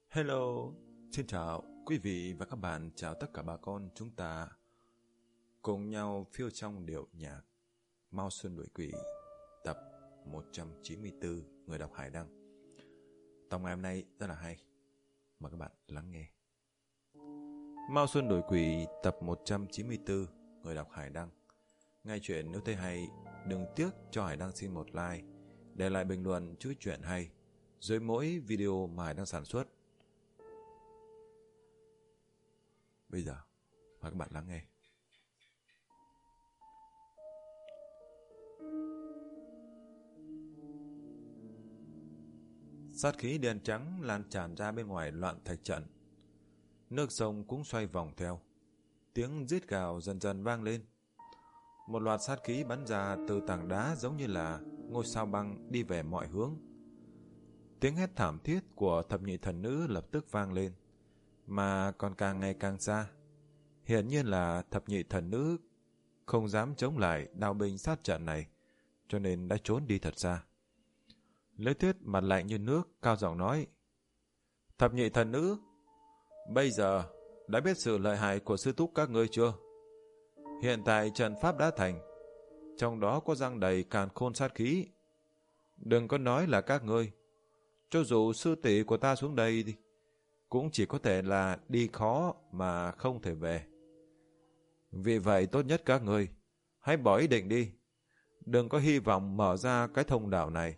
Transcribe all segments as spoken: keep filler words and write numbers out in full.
Hello, xin chào quý vị và các bạn, chào tất cả bà con. Chúng ta cùng nhau phiêu trong điệu nhạc Mao Xuân Đuổi Quỷ tập một trăm chín mươi tư, người đọc Hải Đăng. Tập ngày hôm nay rất là hay, mời các bạn lắng nghe. Mao Xuân Đuổi Quỷ tập một trăm chín mươi tư, người đọc Hải Đăng. Nghe chuyện nếu thấy hay, đừng tiếc cho Hải Đăng xin một like, để lại bình luận chữ chuyện hay dưới mỗi video mà Hải Đăng sản xuất. Bây giờ, mời các bạn lắng nghe. Sát khí đen trắng lan tràn ra bên ngoài loạn thạch trận. Nước sông cũng xoay vòng theo. Tiếng rít gào dần dần vang lên. Một loạt sát khí bắn ra từ tảng đá giống như là ngôi sao băng đi về mọi hướng. Tiếng hét thảm thiết của thập nhị thần nữ lập tức vang lên, mà còn càng ngày càng xa. Hiển nhiên là thập nhị thần nữ không dám chống lại đao binh sát trận này, cho nên đã trốn đi thật xa. Lễ Tuyết mặt lạnh như nước, cao giọng nói: Thập nhị thần nữ, bây giờ đã biết sự lợi hại của sư túc các ngươi chưa? Hiện tại trận pháp đã thành, trong đó có răng đầy càn khôn sát khí. Đừng có nói là các ngươi, cho dù sư tỷ của ta xuống đây đi, cũng chỉ có thể là đi khó mà không thể về. Vì vậy tốt nhất các ngươi hãy bỏ ý định đi, đừng có hy vọng mở ra cái thông đạo này.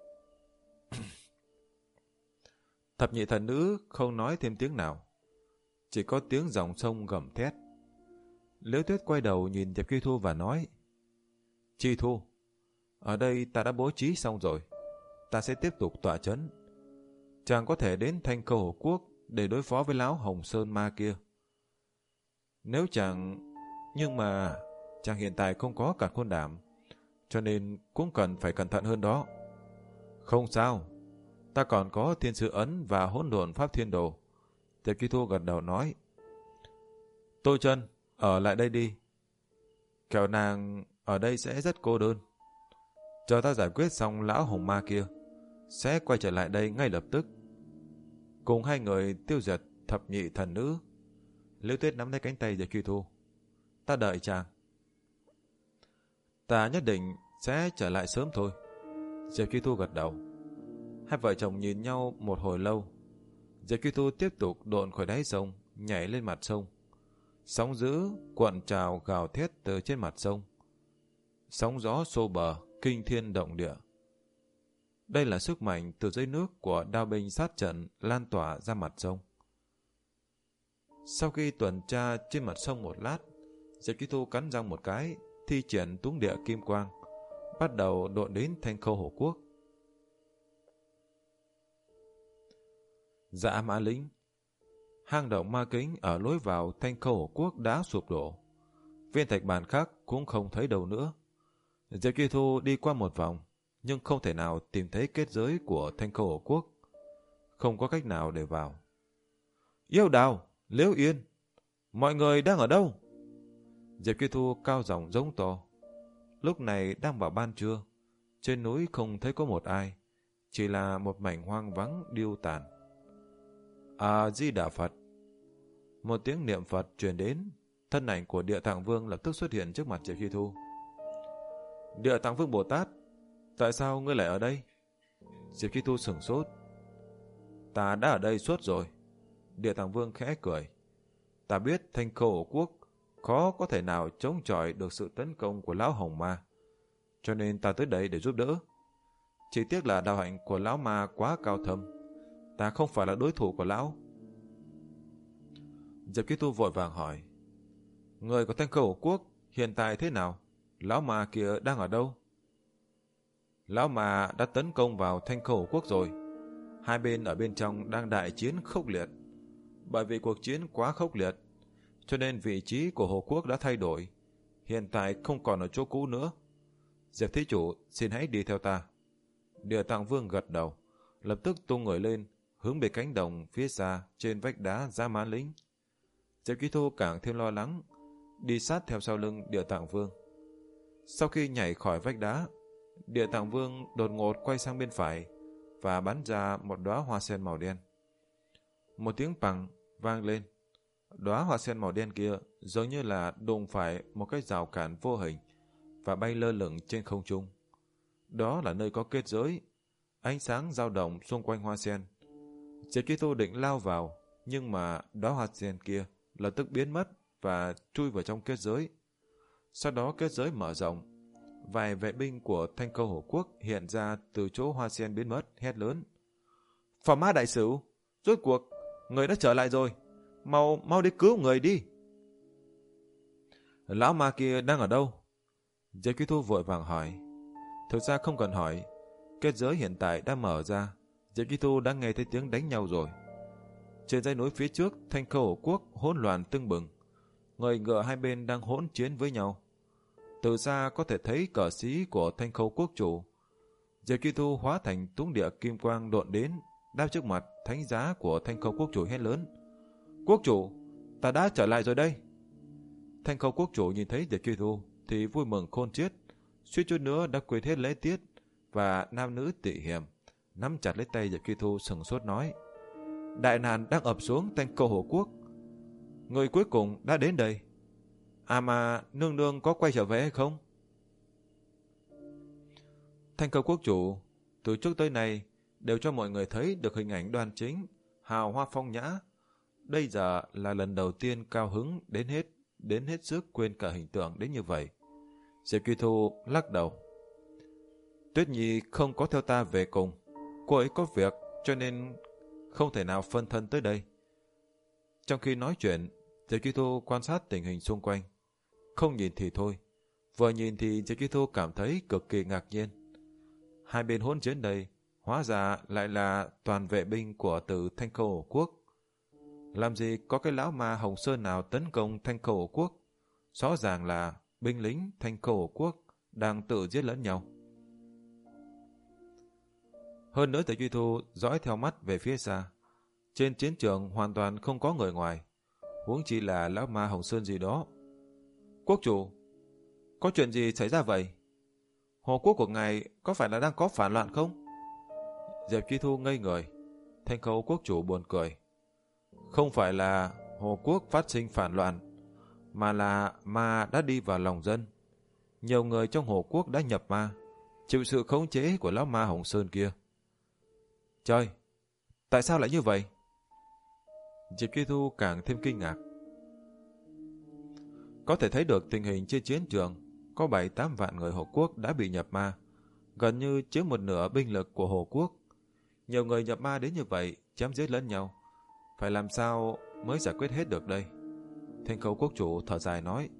Thập nhị thần nữ không nói thêm tiếng nào, chỉ có tiếng dòng sông gầm thét. Liễu Tuyết quay đầu nhìn Diệp Chi Thu và nói: Chi Thu, ở đây ta đã bố trí xong rồi, ta sẽ tiếp tục tọa trấn. Chàng có thể đến Thanh Câu Hồ Quốc để đối phó với lão Hồng Sơn Ma kia. Nếu chàng... Nhưng mà chàng hiện tại không có càn khôn đảm, cho nên cũng cần phải cẩn thận hơn đó. Không sao, ta còn có thiên sư ấn và hỗn độn pháp thiên đồ. Diệp Chi Thu gật đầu nói: Tô Chân, ở lại đây đi. Kẻo nàng ở đây sẽ rất cô đơn. Chờ ta giải quyết xong lão Hồng Ma kia, sẽ quay trở lại đây ngay lập tức, cùng hai người tiêu diệt thập nhị thần nữ. Liễu Tuyết nắm lấy cánh tay Diệp Chi Thu: Ta đợi chàng. Ta nhất định sẽ trở lại sớm thôi. Diệp Chi Thu gật đầu. Hai vợ chồng nhìn nhau một hồi lâu. Diệp Chi Thu tiếp tục độn khỏi đáy sông, nhảy lên mặt sông. Sóng dữ cuộn trào gào thét từ trên mặt sông. Sóng gió xô bờ, kinh thiên động địa. Đây là sức mạnh từ dưới nước của đao binh sát trận lan tỏa ra mặt sông. Sau khi tuần tra trên mặt sông một lát, Diệp Chi Thu cắn răng một cái, thi triển túng địa kim quang, bắt đầu độn đến Thanh Khâu Hổ Quốc. Dạ Mã Lĩnh, hang động ma kính ở lối vào Thanh Khâu Hổ Quốc đã sụp đổ. Viên thạch bàn khác cũng không thấy đâu nữa. Diệp Chi Thu đi qua một vòng, nhưng không thể nào tìm thấy kết giới của Thanh Khâu Hổ Quốc. Không có cách nào để vào. Yêu Đào, Liễu Yên, mọi người đang ở đâu? Diệp Chi Thu cao giọng giống to. Lúc này đang vào ban trưa, trên núi không thấy có một ai, chỉ là một mảnh hoang vắng điêu tàn. A Di Đà Phật. Một tiếng niệm Phật truyền đến, thân ảnh của Địa Tạng Vương lập tức xuất hiện trước mặt Diệp Chi Thu. Địa Tạng Vương Bồ Tát, tại sao ngươi lại ở đây? Diệp Chi Thu sửng sốt. Ta đã ở đây suốt rồi. Địa Tạng Vương khẽ cười. Ta biết Thanh Khâu Hổ Quốc khó có thể nào chống chọi được sự tấn công của lão Hồng Ma, cho nên ta tới đây để giúp đỡ. Chỉ tiếc là đạo hạnh của lão ma quá cao thâm, ta không phải là đối thủ của lão. Diệp Chi Thu vội vàng hỏi: Người của Thanh Khâu Hổ Quốc hiện tại thế nào? Lão ma kia đang ở đâu? Lão ma đã tấn công vào Thanh Khâu Hổ Quốc rồi. Hai bên ở bên trong đang đại chiến khốc liệt. Bởi vì cuộc chiến quá khốc liệt, cho nên vị trí của Hồ Quốc đã thay đổi, hiện tại không còn ở chỗ cũ nữa. Diệp thí chủ, xin hãy đi theo ta. Địa Tạng Vương gật đầu, lập tức tung người lên, hướng về cánh đồng phía xa trên vách đá Dạ Mã Lĩnh. Diệp Chi Thu càng thêm lo lắng, đi sát theo sau lưng Địa Tạng Vương. Sau khi nhảy khỏi vách đá, Địa Tạng Vương đột ngột quay sang bên phải và bắn ra một đóa hoa sen màu đen. Một tiếng bằng vang lên. Đóa hoa sen màu đen kia giống như là đụng phải một cái rào cản vô hình và bay lơ lửng trên không trung. Đó là nơi có kết giới. Ánh sáng dao động xung quanh hoa sen. Zekito định lao vào, nhưng mà đóa hoa sen kia lập tức biến mất và chui vào trong kết giới. Sau đó kết giới mở rộng. Vài vệ binh của Thanh Câu Hổ Quốc hiện ra từ chỗ hoa sen biến mất, hét lớn. Phò Ma đại sử, rốt cuộc, người đã trở lại rồi. Mau, mau đi cứu người đi. Lão ma kia đang ở đâu? Zekito vội vàng hỏi. Thực ra không cần hỏi. Kết giới hiện tại đã mở ra. Zekito đã nghe thấy tiếng đánh nhau rồi. Trên dãy núi phía trước, Thanh Câu Hổ Quốc hỗn loạn tưng bừng. Người ngựa hai bên đang hỗn chiến với nhau. Từ xa có thể thấy cờ sĩ của Thanh Khâu Quốc chủ. Zekito hóa thành túng địa kim quang độn đến, đáp trước mặt thánh giá của Thanh Khâu Quốc chủ hét lớn. Quốc chủ, ta đã trở lại rồi đây. Thanh Khâu Quốc chủ nhìn thấy Zekito thì vui mừng khôn xiết, suýt chút nữa đã quên hết lễ tiết và nam nữ tị hiềm, nắm chặt lấy tay Zekito sừng sốt nói. Đại nạn đang ập xuống Thanh Khâu Hổ Quốc. Người cuối cùng đã đến đây. À mà nương nương có quay trở về hay không? Thanh Khâu Quốc chủ từ trước tới nay đều cho mọi người thấy được hình ảnh đoan chính, hào hoa phong nhã. Đây giờ là lần đầu tiên cao hứng đến hết, đến hết sức quên cả hình tượng đến như vậy. Zekito lắc đầu. Tuyết Nhi không có theo ta về cùng. Cô ấy có việc cho nên không thể nào phân thân tới đây. Trong khi nói chuyện, Zekito quan sát tình hình xung quanh. Không nhìn thì thôi. Vừa nhìn thì Zekito cảm thấy cực kỳ ngạc nhiên. Hai bên hỗn chiến đây, hóa ra lại là toàn vệ binh của từ Thanh Khâu Hổ Quốc. Làm gì có cái lão ma Hồng Sơn nào tấn công Thanh Khâu Hổ Quốc? Rõ ràng là binh lính Thanh Khâu Hổ Quốc đang tự giết lẫn nhau. Hơn nữa Zekito dõi theo mắt về phía xa. Trên chiến trường hoàn toàn không có người ngoài, huống chi là lão ma Hồng Sơn gì đó. Quốc chủ, có chuyện gì xảy ra vậy? Hồ quốc của ngài có phải là đang có phản loạn không? Diệp Chi Thu ngây người. Thanh Khâu quốc chủ buồn cười. Không phải là Hồ quốc phát sinh phản loạn, mà là ma đã đi vào lòng dân. Nhiều người trong Hồ quốc đã nhập ma, chịu sự khống chế của lão ma Hồng Sơn kia. Trời, tại sao lại như vậy? Diệp Chi Thu càng thêm kinh ngạc. Có thể thấy được tình hình trên chiến trường, có bảy tám vạn người Hồ quốc đã bị nhập ma, gần như chiếm một nửa binh lực của Hồ quốc. Nhiều người nhập ma đến như vậy, chém giết lẫn nhau. Phải làm sao mới giải quyết hết được đây? Thanh Khâu quốc chủ thở dài nói.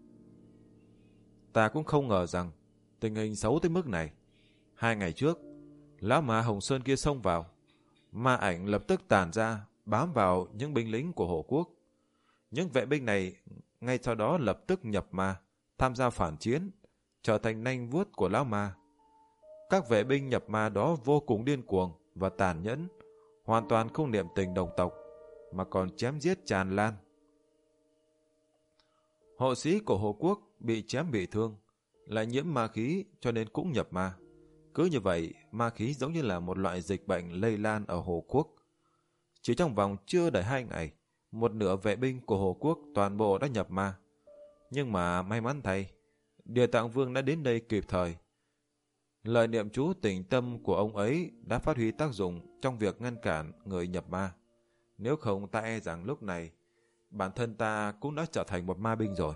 Ta cũng không ngờ rằng tình hình xấu tới mức này. Hai ngày trước, lão ma Hồng Sơn kia xông vào. Ma ảnh lập tức tàn ra, bám vào những binh lính của Hồ quốc. Những vệ binh này ngay sau đó lập tức nhập ma, tham gia phản chiến, trở thành nanh vuốt của lão ma. Các vệ binh nhập ma đó vô cùng điên cuồng và tàn nhẫn, hoàn toàn không niệm tình đồng tộc, mà còn chém giết tràn lan. Hộ sĩ của Hồ quốc bị chém bị thương, lại nhiễm ma khí cho nên cũng nhập ma. Cứ như vậy, ma khí giống như là một loại dịch bệnh lây lan ở Hồ quốc. Chỉ trong vòng chưa đầy hai ngày, một nửa vệ binh của Hồ quốc toàn bộ đã nhập ma. Nhưng mà may mắn thay, Địa Tạng Vương đã đến đây kịp thời. Lời niệm chú tĩnh tâm của ông ấy đã phát huy tác dụng trong việc ngăn cản người nhập ma. Nếu không ta e rằng lúc này, bản thân ta cũng đã trở thành một ma binh rồi.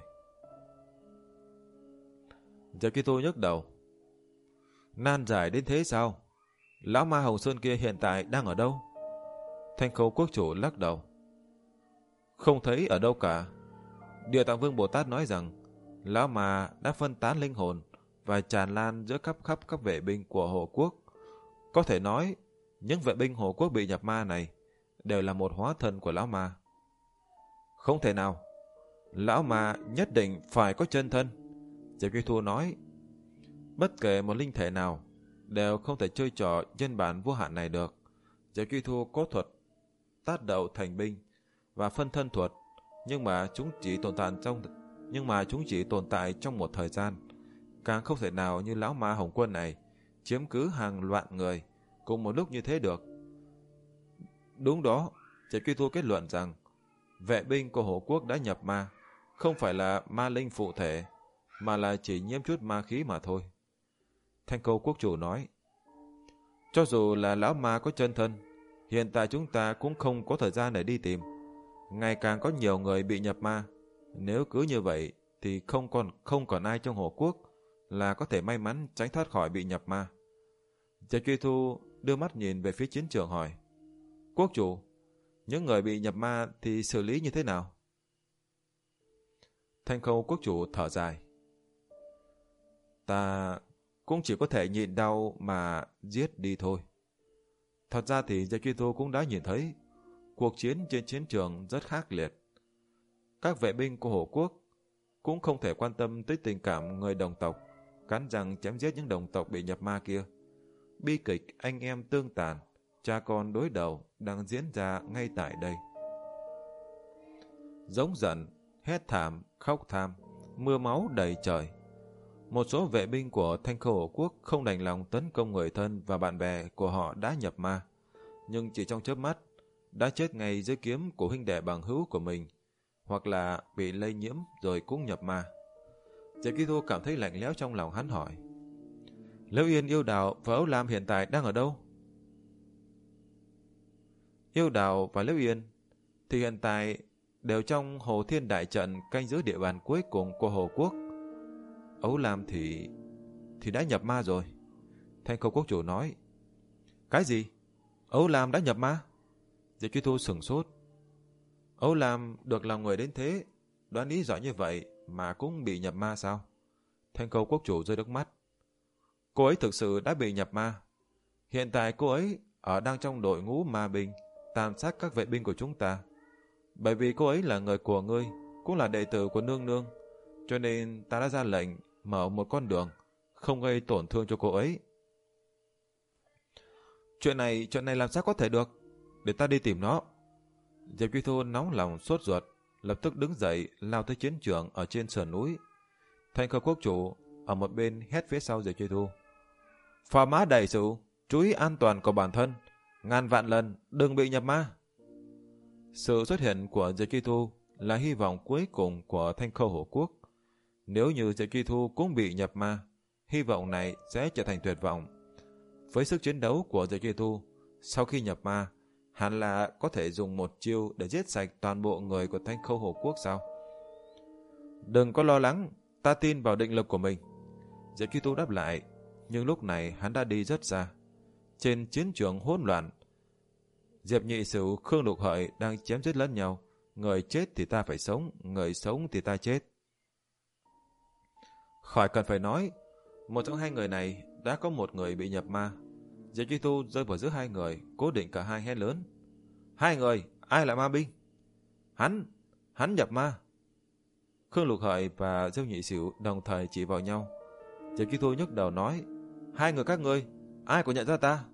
Zekito nhức đầu. Nan giải đến thế sao? Lão ma Hồng Sơn kia hiện tại đang ở đâu? Thanh Khâu quốc chủ lắc đầu. Không thấy ở đâu cả. Địa Tạng Vương Bồ Tát nói rằng lão ma đã phân tán linh hồn và tràn lan giữa khắp khắp các vệ binh của Hồ quốc. Có thể nói, những vệ binh Hồ quốc bị nhập ma này đều là một hóa thân của lão ma. Không thể nào. Lão ma nhất định phải có chân thân. Diệp Kỳ Thu nói, bất kể một linh thể nào đều không thể chơi trò nhân bản vô hạn này được. Diệp Kỳ Thu có thuật tát đậu thành binh và phân thân thuật, nhưng mà chúng chỉ tồn tại trong nhưng mà chúng chỉ tồn tại trong một thời gian, càng không thể nào như lão ma Hồng Quân này chiếm cứ hàng loạn người cùng một lúc như thế được. Đúng đó, Diệp Duy Thu kết luận rằng vệ binh của Hồ Quốc đã nhập ma, không phải là ma linh phụ thể, mà là chỉ nhiễm chút ma khí mà thôi. Thanh Khâu quốc chủ nói, cho dù là lão ma có chân thân, hiện tại chúng ta cũng không có thời gian để đi tìm. Ngày càng có nhiều người bị nhập ma. Nếu cứ như vậy thì không còn không còn ai trong Hồ Quốc là có thể may mắn tránh thoát khỏi bị nhập ma. Diệp Duy Thu đưa mắt nhìn về phía chiến trường hỏi, quốc chủ, những người bị nhập ma thì xử lý như thế nào? Thanh Khâu quốc chủ thở dài, ta cũng chỉ có thể nhịn đau mà giết đi thôi. Thật ra thì Diệp Duy Thu cũng đã nhìn thấy cuộc chiến trên chiến trường rất khắc liệt. Các vệ binh của Hồ Quốc cũng không thể quan tâm tới tình cảm người đồng tộc, cắn răng chém giết những đồng tộc bị nhập ma kia. Bi kịch anh em tương tàn, cha con đối đầu đang diễn ra ngay tại đây. Giống giận, hét thảm, khóc tham, mưa máu đầy trời. Một số vệ binh của Thanh Khâu Hồ Quốc không đành lòng tấn công người thân và bạn bè của họ đã nhập ma, nhưng chỉ trong chớp mắt đã chết ngay dưới kiếm của huynh đệ bằng hữu của mình, hoặc là bị lây nhiễm rồi cũng nhập ma. Diệp Duy Thu cảm thấy lạnh lẽo trong lòng, hắn hỏi, Liễu Yên, Yêu Đào và Âu Lam hiện tại đang ở đâu? Yêu Đào và Liễu Yên thì hiện tại đều trong Hồ Thiên Đại Trận canh giữ địa bàn cuối cùng của Hồ Quốc. Âu Lam thì... thì đã nhập ma rồi. Thanh Khâu quốc chủ nói, cái gì? Âu Lam đã nhập ma? Diệp Duy Thu sửng sốt. Âu Lam được lòng người đến thế, đoán ý giỏi như vậy mà cũng bị nhập ma sao? Thanh Khâu quốc chủ rơi nước mắt. Cô ấy thực sự đã bị nhập ma. Hiện tại cô ấy ở đang trong đội ngũ ma binh, tàn sát các vệ binh của chúng ta. Bởi vì cô ấy là người của ngươi, cũng là đệ tử của nương nương, cho nên ta đã ra lệnh mở một con đường, không gây tổn thương cho cô ấy. Chuyện này, chuyện này làm sao có thể được? Để ta đi tìm nó. Diệp Duy Thu nóng lòng sốt ruột, lập tức đứng dậy lao tới chiến trường ở trên sườn núi. Thanh Khâu quốc chủ ở một bên hét phía sau Diệp Duy Thu, phò mã đại sự, chú ý an toàn của bản thân, ngàn vạn lần đừng bị nhập ma. Sự xuất hiện của Diệp Duy Thu là hy vọng cuối cùng của Thanh Khâu Hồ Quốc. Nếu như Diệp Duy Thu cũng bị nhập ma, hy vọng này sẽ trở thành tuyệt vọng. Với sức chiến đấu của Diệp Duy Thu, sau khi nhập ma, hẳn là có thể dùng một chiêu để giết sạch toàn bộ người của Thanh Khâu Hồ Quốc sao? Đừng có lo lắng, ta tin vào định lực của mình. Diệp Duy Thu đáp lại, nhưng lúc này hắn đã đi rất xa. Trên chiến trường hỗn loạn, Diệp Nhị Sửu, Khương Lục Hợi đang chém giết lẫn nhau. Người chết thì ta phải sống, người sống thì ta chết. Khỏi cần phải nói, một trong hai người này đã có một người bị nhập ma. Diệp Duy Thu rơi vào giữa hai người, cố định cả hai hét lớn, hai người, ai là ma binh? Hắn, hắn nhập ma. Khương Lục Hợi và Diệp Nhị Sửu đồng thời chỉ vào nhau. Diệp Duy Thu nhức đầu nói, hai người các ngươi, ai có nhận ra ta?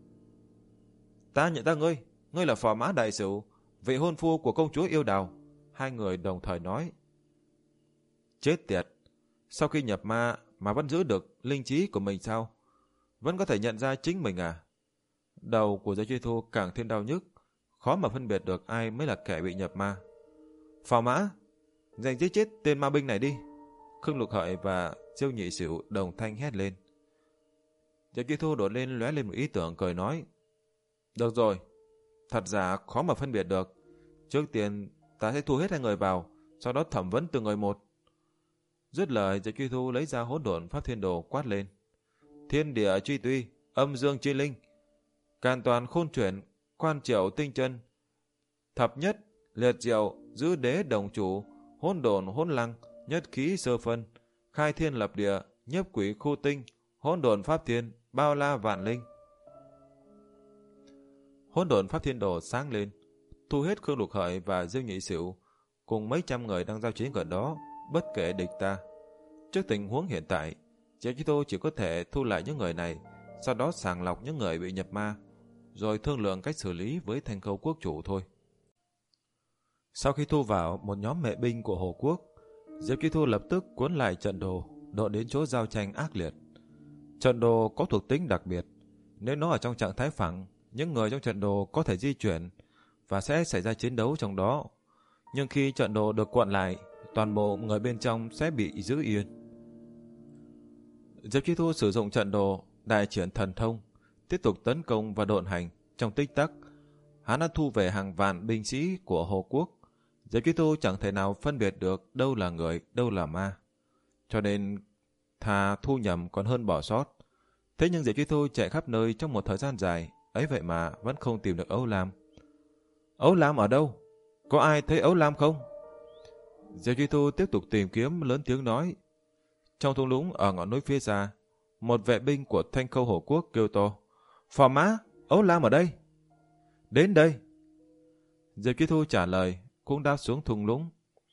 Ta nhận ra ngươi, ngươi là phò mã đại sửu, vị hôn phu của công chúa Yêu Đào. Hai người đồng thời nói. Chết tiệt, sau khi nhập ma mà vẫn giữ được linh trí của mình sao? Vẫn có thể nhận ra chính mình à? Đầu của Diệp Duy Thu càng thêm đau nhức, khó mà phân biệt được ai mới là kẻ bị nhập ma. Phò mã, giành giết chết tên ma binh này đi. Khương Lục Hợi và Diêu Nhị Sửu đồng thanh hét lên. Diệp Duy Thu đột lên lóe lên một ý tưởng, cười nói, được rồi, thật giả khó mà phân biệt được. Trước tiên ta sẽ thu hết hai người vào, sau đó thẩm vấn từng người một. Dứt lời, Diệp Duy Thu lấy ra hỗn độn pháp thiên đồ quát lên. Thiên địa truy tuy, âm dương chi linh, càn toàn khôn chuyển, quan triệu tinh chân, thập nhất, liệt diệu, giữ đế đồng chủ, hỗn độn hỗn lăng, nhất khí sơ phân, khai thiên lập địa, nhiếp quỷ khu tinh, hỗn độn pháp thiên, bao la vạn linh. Hỗn độn pháp thiên đồ sáng lên, thu hết Khương Lục Hợi và Diêu Nhị Sửu cùng mấy trăm người đang giao chiến gần đó, bất kể địch ta. Trước tình huống hiện tại, Diệp Duy Thu chỉ có thể thu lại những người này, sau đó sàng lọc những người bị nhập ma, rồi thương lượng cách xử lý với Thanh Khâu quốc chủ thôi. Sau khi thu vào một nhóm mệ binh của Hồ Quốc, Diệp Duy Thu lập tức cuốn lại trận đồ, đội đến chỗ giao tranh ác liệt. Trận đồ có thuộc tính đặc biệt, nếu nó ở trong trạng thái phẳng, những người trong trận đồ có thể di chuyển, và sẽ xảy ra chiến đấu trong đó. Nhưng khi trận đồ được cuộn lại, toàn bộ người bên trong sẽ bị giữ yên. Diệp Chi Thu sử dụng trận đồ đại triển thần thông, tiếp tục tấn công và độn hành. Trong tích tắc, hắn đã thu về hàng vạn binh sĩ của Hồ Quốc. Diệp Chi Thu chẳng thể nào phân biệt được đâu là người, đâu là ma. Cho nên thà thu nhầm còn hơn bỏ sót. Thế nhưng Diệp Chi Thu chạy khắp nơi trong một thời gian dài, ấy vậy mà vẫn không tìm được Âu Lam. Âu Lam ở đâu? Có ai thấy Âu Lam không? Diệp Chi Thu tiếp tục tìm kiếm, lớn tiếng nói. Trong thung lũng ở ngọn núi phía xa, một vệ binh của Thanh Khâu Hổ Quốc kêu to. Phò mã, Âu Lam ở đây. Đến đây. Diệp Chi Thu trả lời, cũng đáp xuống thung lũng.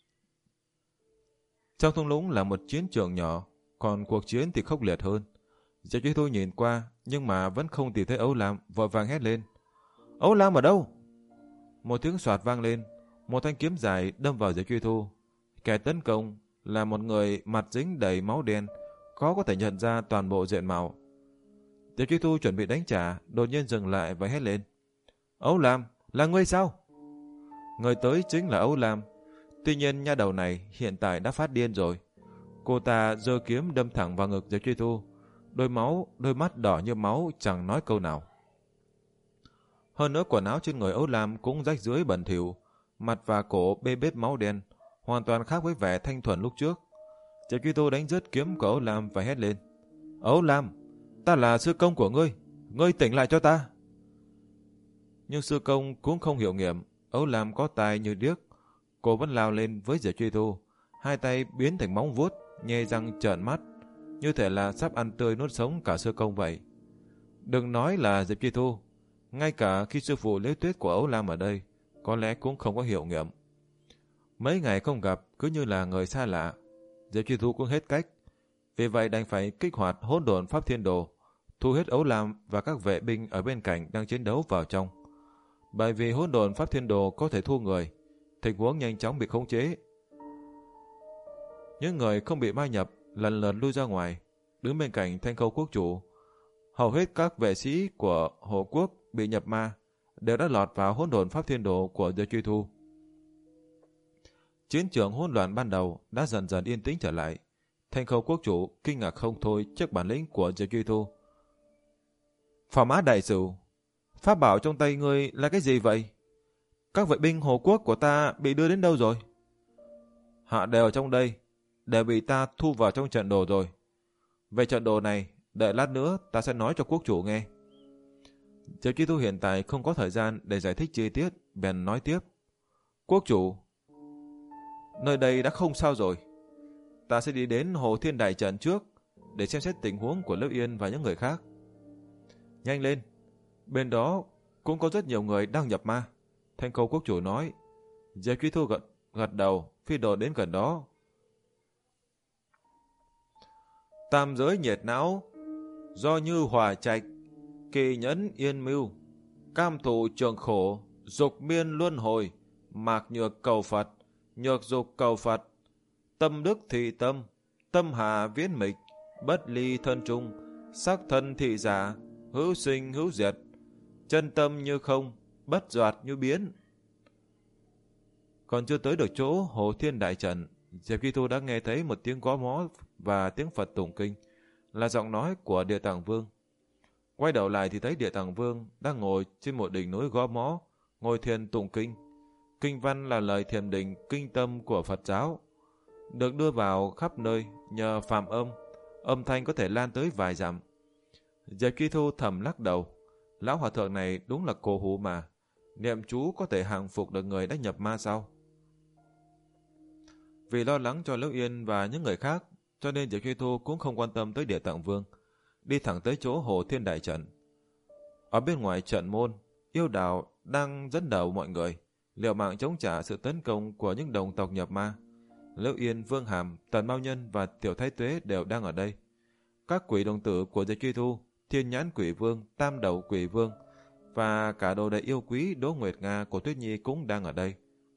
Trong thung lũng là một chiến trường nhỏ, còn cuộc chiến thì khốc liệt hơn. Diệp Chi Thu nhìn qua, nhưng mà vẫn không tìm thấy Âu Lam, vội vàng hét lên. Âu Lam ở đâu? Một tiếng soạt vang lên, một thanh kiếm dài đâm vào Diệp Chi Thu. Kẻ tấn công là một người mặt dính đầy máu đen, khó có thể nhận ra toàn bộ diện mạo. Diệp Chi Thu chuẩn bị đánh trả, đột nhiên dừng lại và hét lên. Âu Lam, là ngươi sao? Người tới chính là Âu Lam. Tuy nhiên nha đầu này hiện tại đã phát điên rồi. Cô ta giơ kiếm đâm thẳng vào ngực Diệp Chi Thu. Đôi máu, đôi mắt đỏ như máu, chẳng nói câu nào. Hơn nữa quần áo trên người Âu Lam cũng rách rưới bẩn thỉu, mặt và cổ bê bết máu đen, hoàn toàn khác với vẻ thanh thuần lúc trước. Diệp Chi Thu đánh rớt kiếm của Âu Lam và hét lên. Âu Lam, ta là sư công của ngươi, ngươi tỉnh lại cho ta. Nhưng sư công cũng không hiểu nghiệm. Âu Lam có tai như điếc. Cô vẫn lao lên với Diệp Chi Thu, hai tay biến thành móng vuốt, nhe răng trợn mắt, như thể là sắp ăn tươi nuốt sống cả sư công vậy. Đừng nói là Diệp Chi Thu, ngay cả khi sư phụ Liễu Tuyết của Âu Lam ở đây, có lẽ cũng không có hiệu nghiệm. Mấy ngày không gặp, cứ như là người xa lạ. Diệp Chi Thu cũng hết cách, vì vậy đành phải kích hoạt hỗn độn pháp thiên đồ, thu hết Âu Lam và các vệ binh ở bên cạnh đang chiến đấu vào trong. Bởi vì hỗn độn pháp thiên đồ có thể thu người, tình huống nhanh chóng bị khống chế. Những người không bị ma nhập lần lượt lui ra ngoài, đứng bên cạnh Thanh Khâu quốc chủ. Hầu hết các vệ sĩ của Hồ Quốc bị nhập ma đều đã lọt vào hỗn độn pháp thiên đồ của Diệp Chi Thu. Chiến trường hỗn loạn ban đầu đã dần dần yên tĩnh trở lại. Thanh Khâu quốc chủ kinh ngạc không thôi trước bản lĩnh của Diệp Chi Thu. Phò mã đại sử, pháp bảo trong tay ngươi là cái gì vậy? Các vệ binh Hồ Quốc của ta bị đưa đến đâu rồi? Họ đều ở trong đây, đều bị ta thu vào trong trận đồ rồi. Về trận đồ này, đợi lát nữa ta sẽ nói cho quốc chủ nghe. Diệp Chi Thu hiện tại không có thời gian để giải thích chi tiết, bèn nói tiếp. Quốc chủ, nơi đây đã không sao rồi. Ta sẽ đi đến Hồ Thiên Đại Trận trước để xem xét tình huống của Lớp Yên và những người khác. Nhanh lên, bên đó cũng có rất nhiều người đang nhập ma. Thanh Khâu quốc chủ nói. Diệp Chi Thu gật, gật đầu, phi đồ đến gần đó. Tam giới nhiệt não, do như hòa trạch, kỳ nhẫn yên mưu, cam thụ trường khổ, dục miên luân hồi, mạc nhược cầu Phật, nhược dục cầu Phật, tâm đức thị tâm, tâm hạ viễn mịch, bất ly thân trung, sắc thân thị giả, hữu sinh hữu diệt, chân tâm như không, bất doạt như biến. Còn chưa tới được chỗ Hồ Thiên Đại Trận, Diệp Chi Thu đã nghe thấy một tiếng gõ mõ và tiếng Phật tụng kinh, là giọng nói của Địa Tạng Vương. Quay đầu lại thì thấy Địa Tạng Vương đang ngồi trên một đỉnh núi gõ mõ, ngồi thiền tụng kinh. Kinh văn là lời thiền định kinh tâm của Phật giáo, được đưa vào khắp nơi nhờ phàm âm, âm thanh có thể lan tới vài dặm. Diệp Chi Thu thầm lắc đầu, lão hòa thượng này đúng là cổ hủ mà, niệm chú có thể hàng phục được người đã nhập ma sao? Vì lo lắng cho Liễu Yên và những người khác, cho nên Diệp Chi Thu cũng không quan tâm tới Địa Tạng Vương, đi thẳng tới chỗ Hồ Thiên Đại Trận. Ở bên ngoài trận môn, Yêu Đào đang dẫn đầu mọi người, liều mạng chống trả sự tấn công của những đồng tộc nhập ma. Liễu Yên, Vương Hàm, Tần Mao Nhân và Tiểu Thái Tuế đều đang ở đây. Các quỷ đồng tử của Diệp Chi Thu, Thiên Nhãn Quỷ Vương, Tam Đầu Quỷ Vương và cả đồ đệ yêu quý Đỗ Nguyệt Nga của Tuyết Nhi cũng đang ở đây.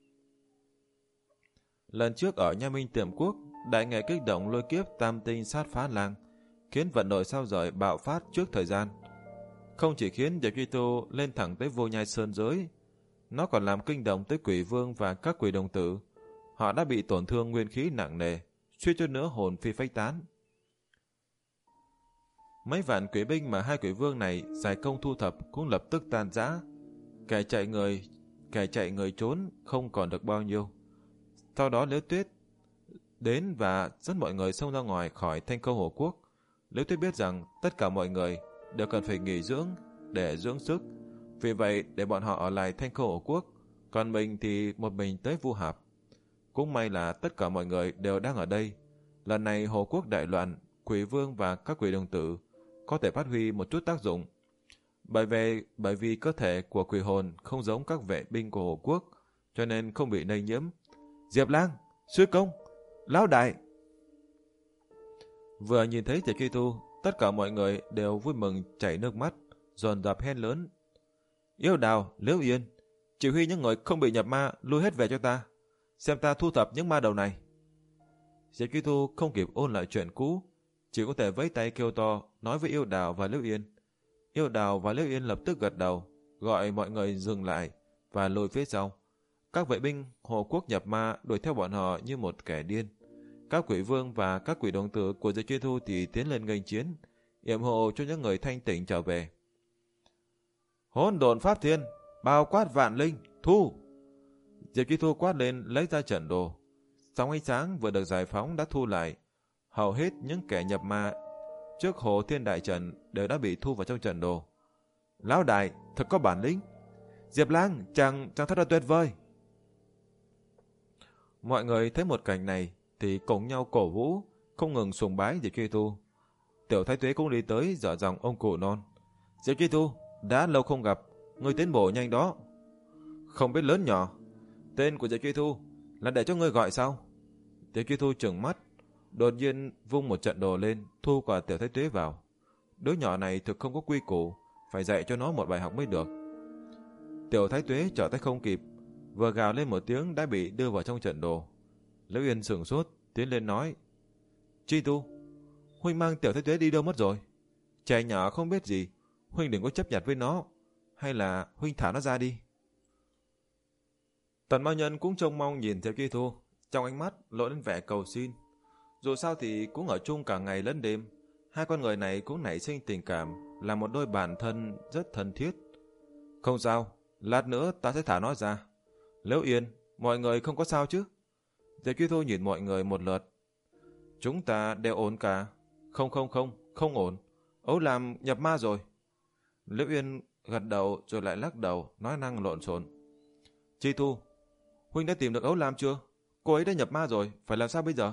Lần trước ở Nha Minh Tiệm Quốc, đại nghệ kích động lôi kiếp tam tinh sát phá lang, khiến vận nội sao rời bạo phát trước thời gian. Không chỉ khiến Diệp Chi Thu lên thẳng tới Vô Nhai Sơn giới, Nó còn làm kinh động tới quỷ vương và các quỷ đồng tử. Họ đã bị tổn thương nguyên khí nặng nề, suýt chút nữa hồn phi phách tán. Mấy vạn quỷ binh mà hai quỷ vương này giải công thu thập cũng lập tức tan rã. Kẻ chạy người, kẻ chạy người trốn không còn được bao nhiêu. Sau đó Liễu Tuyết đến và dẫn mọi người xông ra ngoài khỏi Thanh Câu Hồ Quốc. Liễu Tuyết biết rằng tất cả mọi người đều cần phải nghỉ dưỡng để dưỡng sức. Vì vậy để bọn họ ở lại Thanh Câu Hồ Quốc, còn mình thì một mình tới Vu Hạp. Cũng may là tất cả mọi người đều đang ở đây. Lần này Hồ Quốc đại loạn, quỷ vương và các quỷ đồng tử có thể phát huy một chút tác dụng. Bởi vì, bởi vì cơ thể của quỷ hồn không giống các vệ binh của Hồ Quốc, cho nên không bị lây nhiễm. Diệp Lang, Sư Công, Lão Đại. Vừa nhìn thấy Diệp Chi Thu, tất cả mọi người đều vui mừng chảy nước mắt, dồn dập hét lớn. Yêu Đào, Liễu Yên, chỉ huy những người không bị nhập ma lui hết về cho ta, xem ta thu thập những ma đầu này. Diệp Chi Thu không kịp ôn lại chuyện cũ, chỉ có thể vẫy tay kêu to nói với Yêu Đào và Liễu Yên. Yêu Đào và Liễu Yên lập tức gật đầu, gọi mọi người dừng lại và lùi phía sau. Các vệ binh Hồ Quốc nhập ma đuổi theo bọn họ như một kẻ điên. Các quỷ vương và các quỷ đồng tử của Diệp Chi Thu thì tiến lên nghênh chiến, yểm hộ cho những người thanh tỉnh trở về. Hỗn độn pháp thiên, bao quát vạn linh, thu! Diệp Chi Thu quát lên lấy ra trận đồ. Sóng ánh sáng vừa được giải phóng đã thu lại. Hầu hết những kẻ nhập ma trước Hồ Thiên Đại Trận đều đã bị thu vào trong trận đồ. Lão đại, thật có bản lĩnh. Diệp Lang, chàng, chàng thật là tuyệt vời. Mọi người thấy một cảnh này thì cùng nhau cổ vũ, không ngừng sùng bái Diệp Chi Thu. Tiểu Thái Tuế cũng đi tới dở dòng ông cụ non. Diệp Chi Thu, đã lâu không gặp, ngươi tiến bộ nhanh đó. Không biết lớn nhỏ, tên của Diệp Chi Thu là để cho ngươi gọi sao? Diệp Chi Thu trừng mắt, đột nhiên vung một trận đồ lên, thu quả Tiểu Thái Tuế vào. Đứa nhỏ này thực không có quy củ, phải dạy cho nó một bài học mới được. Tiểu Thái Tuế trở tay không kịp, vừa gào lên một tiếng đã bị đưa vào trong trận đồ. Liễu Yên sửng sốt, tiến lên nói: Chi Thu, huynh mang Tiểu Thái Tuế đi đâu mất rồi? Trẻ nhỏ không biết gì, huynh đừng có chấp nhặt với nó, hay là huynh thả nó ra đi. Tần Mao Nhân cũng trông mong nhìn Diệp Chi Thu, trong ánh mắt lộ lên vẻ cầu xin. Dù sao thì cũng ở chung cả ngày lẫn đêm, hai con người này cũng nảy sinh tình cảm, là một đôi bạn thân rất thân thiết. Không sao, lát nữa ta sẽ thả nó ra. Liễu Yên, mọi người không có sao chứ? Diệp Chi Thu nhìn mọi người một lượt. Chúng ta đều ổn cả. Không không không, không ổn. Ấu Lam nhập ma rồi. Liễu Yên gật đầu rồi lại lắc đầu, nói năng lộn xộn. Chi Thu, huynh đã tìm được Ấu Lam chưa? Cô ấy đã nhập ma rồi, phải làm sao bây giờ?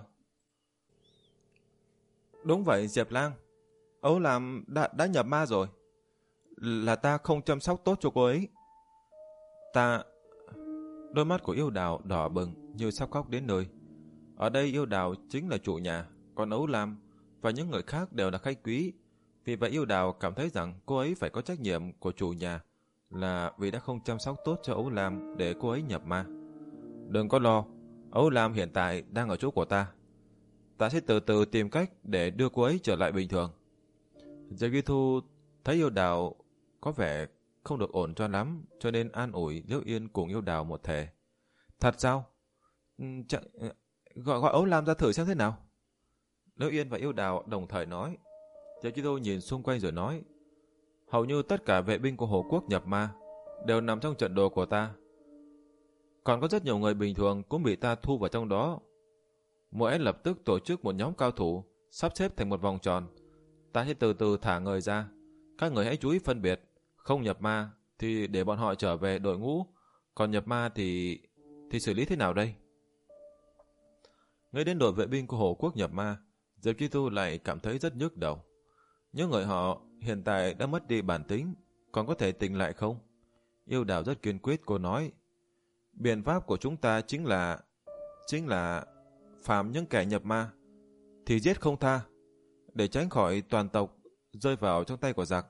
Đúng vậy Diệp Lang, Ấu Lam đã, đã nhập ma rồi. Là ta không chăm sóc tốt cho cô ấy. Ta... Đôi mắt của Yêu Đào đỏ bừng như sắp khóc đến nơi. Ở đây Yêu Đào chính là chủ nhà, còn Ấu Lam và những người khác đều là khách quý. Vì vậy Yêu Đào cảm thấy rằng cô ấy phải có trách nhiệm của chủ nhà, là vì đã không chăm sóc tốt cho Ấu Lam để cô ấy nhập ma. Đừng có lo, Ấu Lam hiện tại đang ở chỗ của ta. Ta sẽ từ từ tìm cách để đưa cô ấy trở lại bình thường. Diệp Chi Thu thấy Yêu Đào có vẻ không được ổn cho lắm, cho nên an ủi Liễu Yên cùng Yêu Đào một thể. Thật sao? Chẳng... Gọi, gọi Ấu Lam ra thử xem thế nào. Liễu Yên và Yêu Đào đồng thời nói. Diệp Chi Thu nhìn xung quanh rồi nói: hầu như tất cả vệ binh của Hồ Quốc nhập ma đều nằm trong trận đồ của ta. Còn có rất nhiều người bình thường cũng bị ta thu vào trong đó. Mỗi lập tức tổ chức một nhóm cao thủ, sắp xếp thành một vòng tròn. Ta sẽ từ từ thả người ra. Các người hãy chú ý phân biệt. Không nhập ma thì để bọn họ trở về đội ngũ, còn nhập ma thì... thì xử lý thế nào đây? Ngay đến đội vệ binh của Hồ Quốc nhập ma, Diệp Chi Thu lại cảm thấy rất nhức đầu. Những người họ hiện tại đã mất đi bản tính, còn có thể tỉnh lại không? Yêu Đào rất kiên quyết, cô nói: biện pháp của chúng ta chính là chính là phạm những kẻ nhập ma thì giết không tha, để tránh khỏi toàn tộc rơi vào trong tay của giặc.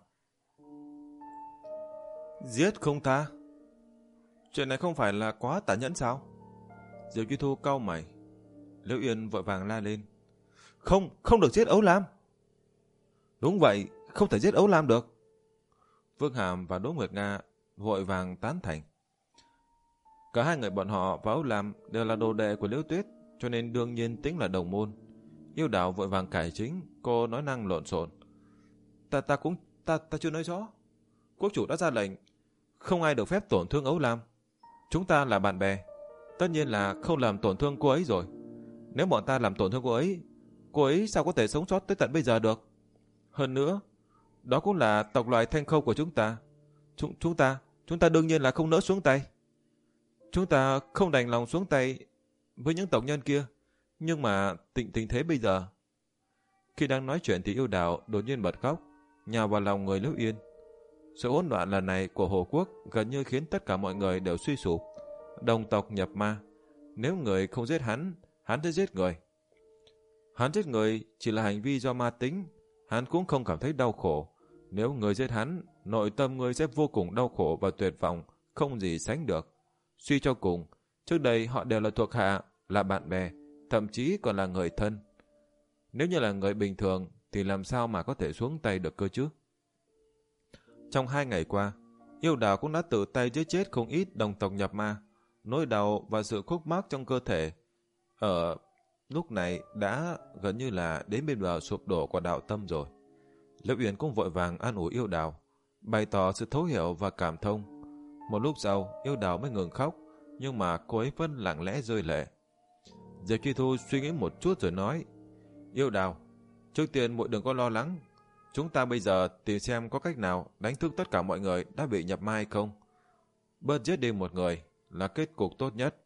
Giết không tha? Chuyện này không phải là quá tàn nhẫn sao? Diệp Chi Thu cau mày. Liễu Yên vội vàng la lên: Không, không được giết Ấu Lam. Đúng vậy, không thể giết Ấu Lam được. Vương Hàm và Đỗ Nguyệt Nga vội vàng tán thành. Cả hai người bọn họ và Âu Lam đều là đồ đệ của Liễu Tuyết, cho nên đương nhiên tính là đồng môn. Yêu Đào vội vàng cải chính, cô nói năng lộn xộn. Ta ta cũng ta ta chưa nói rõ. Quốc chủ đã ra lệnh, không ai được phép tổn thương Âu Lam. Chúng ta là bạn bè, tất nhiên là không làm tổn thương cô ấy rồi. Nếu bọn ta làm tổn thương cô ấy, cô ấy sao có thể sống sót tới tận bây giờ được? Hơn nữa, đó cũng là tộc loài Thanh Khâu của chúng ta. Chúng chúng ta, chúng ta đương nhiên là không nỡ xuống tay. Chúng ta không đành lòng xuống tay với những tộc nhân kia, nhưng mà tình tình thế bây giờ. Khi đang nói chuyện thì Yêu Đào đột nhiên bật khóc, nhào vào lòng người Liễu Yên. Sự hỗn loạn lần này của Hồ Quốc gần như khiến tất cả mọi người đều suy sụp. Đồng tộc nhập ma, nếu người không giết hắn, hắn sẽ giết người. Hắn giết người chỉ là hành vi do ma tính, hắn cũng không cảm thấy đau khổ. Nếu người giết hắn, nội tâm người sẽ vô cùng đau khổ và tuyệt vọng, không gì sánh được. Suy cho cùng, trước đây họ đều là thuộc hạ, là bạn bè, thậm chí còn là người thân. Nếu như là người bình thường thì làm sao mà có thể xuống tay được cơ chứ? Trong hai ngày qua, Yêu Đào cũng đã tự tay giết chết không ít đồng tộc nhập ma. Nỗi đau và sự khúc mắc trong cơ thể ở lúc này đã gần như là đến bên bờ sụp đổ của đạo tâm rồi. Liễu Uyển cũng vội vàng an ủi Yêu Đào, bày tỏ sự thấu hiểu và cảm thông. Một lúc sau, Yêu Đào mới ngừng khóc, nhưng mà cô ấy vẫn lặng lẽ rơi lệ. Diệp Chi Thu suy nghĩ một chút rồi nói, Yêu Đào, trước tiên muội đừng có lo lắng. Chúng ta bây giờ tìm xem có cách nào đánh thức tất cả mọi người đã bị nhập ma hay không. Bớt giết đi một người là kết cục tốt nhất.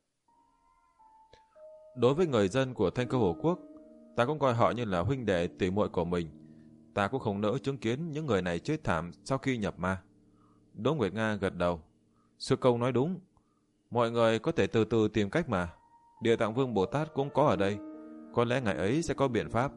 Đối với người dân của Thanh Cơ Hồ Quốc, ta cũng coi họ như là huynh đệ tỷ muội của mình. Ta cũng không nỡ chứng kiến những người này chết thảm sau khi nhập ma. Đỗ Nguyệt Nga gật đầu. Sư Công nói đúng. Mọi người có thể từ từ tìm cách mà. Địa Tạng Vương Bồ Tát cũng có ở đây. Có lẽ ngài ấy sẽ có biện pháp.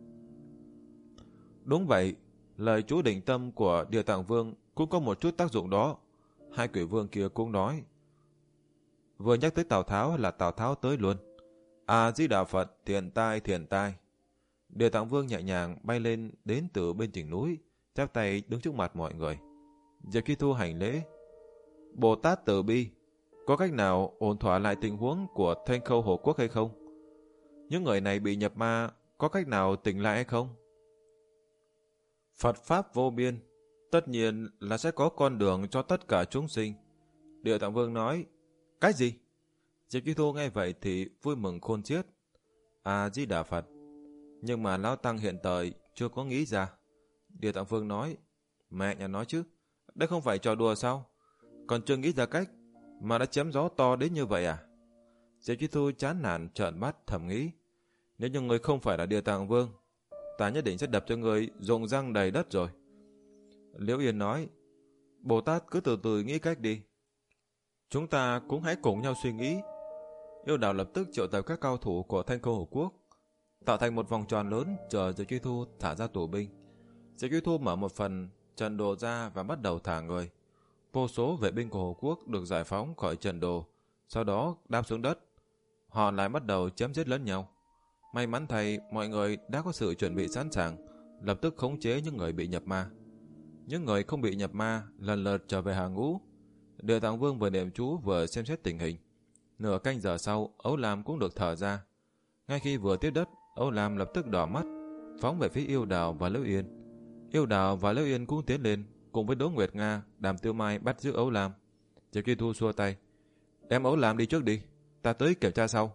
Đúng vậy, lời chú định tâm của Địa Tạng Vương cũng có một chút tác dụng đó. Hai quỷ vương kia cũng nói. Vừa nhắc tới Tào Tháo là Tào Tháo tới luôn. À Di Đà Phật, thiền tai, thiền tai. Địa Tạng Vương nhẹ nhàng bay lên đến từ bên đỉnh núi, chắp tay đứng trước mặt mọi người. Diệp Chi Thu hành lễ. Bồ Tát từ bi, có cách nào ổn thỏa lại tình huống của Thanh Khâu Hồ Quốc hay không? Những người này bị nhập ma, có cách nào tỉnh lại hay không? Phật Pháp vô biên, tất nhiên là sẽ có con đường cho tất cả chúng sinh. Địa Tạng Vương nói, cái gì? Diệp Chi Thu nghe vậy thì vui mừng khôn xiết. À Di Đà Phật, nhưng mà Lão Tăng hiện tại chưa có nghĩ ra. Địa Tạng Vương nói, mẹ nhà nói chứ, đây không phải trò đùa sao? Còn chưa nghĩ ra cách, mà đã chém gió to đến như vậy à? Diệp Chi Thu chán nản trợn mắt thầm nghĩ, nếu như người không phải là Địa Tạng Vương, ta nhất định sẽ đập cho người rụng răng đầy đất rồi. Liễu Yên nói, Bồ Tát cứ từ từ nghĩ cách đi. Chúng ta cũng hãy cùng nhau suy nghĩ. Yêu Đào lập tức triệu tập các cao thủ của Thanh Khâu Hồ Quốc, tạo thành một vòng tròn lớn chờ Diệp Chi Thu thả ra tù binh. Diệp Chi Thu mở một phần trận đồ ra và bắt đầu thả người. Vô số vệ binh của Hồ Quốc được giải phóng khỏi trận đồ, sau đó đáp xuống đất. Họ lại bắt đầu chém giết lẫn nhau. May mắn thay, mọi người đã có sự chuẩn bị sẵn sàng, lập tức khống chế những người bị nhập ma. Những người không bị nhập ma lần lượt trở về hàng ngũ. Địa Tạng Vương vừa niệm chú vừa xem xét tình hình. Nửa canh giờ sau, Âu Lam cũng được thở ra. Ngay khi vừa tiếp đất, Âu Lam lập tức đỏ mắt, phóng về phía Yêu Đào và Liễu Yên. Yêu Đào và Liễu Yên cũng tiến lên, cùng với Đỗ Nguyệt Nga, Đàm Tiêu Mai bắt giữ Âu Lam. Diệp Chi Thu xua tay, đem Âu Lam đi trước đi, ta tới kiểm tra sau.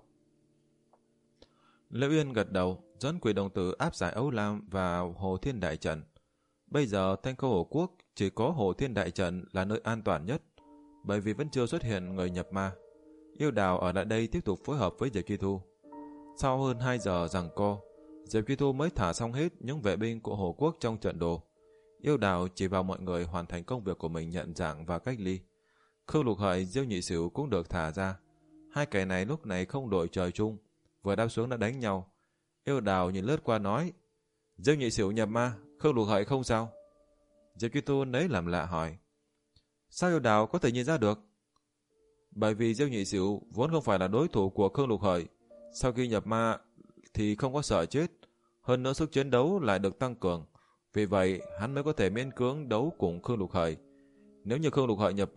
Liễu Yên gật đầu, dẫn Quỷ Đồng Tử áp giải Âu Lam vào Hồ Thiên Đại Trận. Bây giờ Thanh Khâu Hồ Quốc chỉ có Hồ Thiên Đại Trận là nơi an toàn nhất, bởi vì vẫn chưa xuất hiện người nhập ma. Yêu Đào ở lại đây tiếp tục phối hợp với Diệp Chi Thu. Sau hơn hai giờ giằng co, Diệp Chi Thu mới thả xong hết những vệ binh của Hồ Quốc trong trận đồ. Yêu Đào chỉ vào mọi người hoàn thành công việc của mình nhận dạng và cách ly. Khương Lục Hợi, Diêu Nhị Sửu cũng được thả ra. Hai kẻ này lúc này không đội trời chung, vừa đáp xuống đã đánh nhau. Yêu Đào nhìn lướt qua nói, Diêu Nhị Sửu nhập ma, Khương Lục Hợi không sao? Diệp Chi Thu nấy làm lạ hỏi, sao Yêu Đào có thể nhìn ra được? Bởi vì Diêu Nhị Sửu vốn không phải là đối thủ của Khương Lục Hợi, sau khi nhập ma thì không có sợ chết, hơn nữa sức chiến đấu lại được tăng cường, vì vậy hắn mới có thể miễn cưỡng đấu cùng Khương Lục Hợi. Nếu như Khương Lục Hợi nhập ma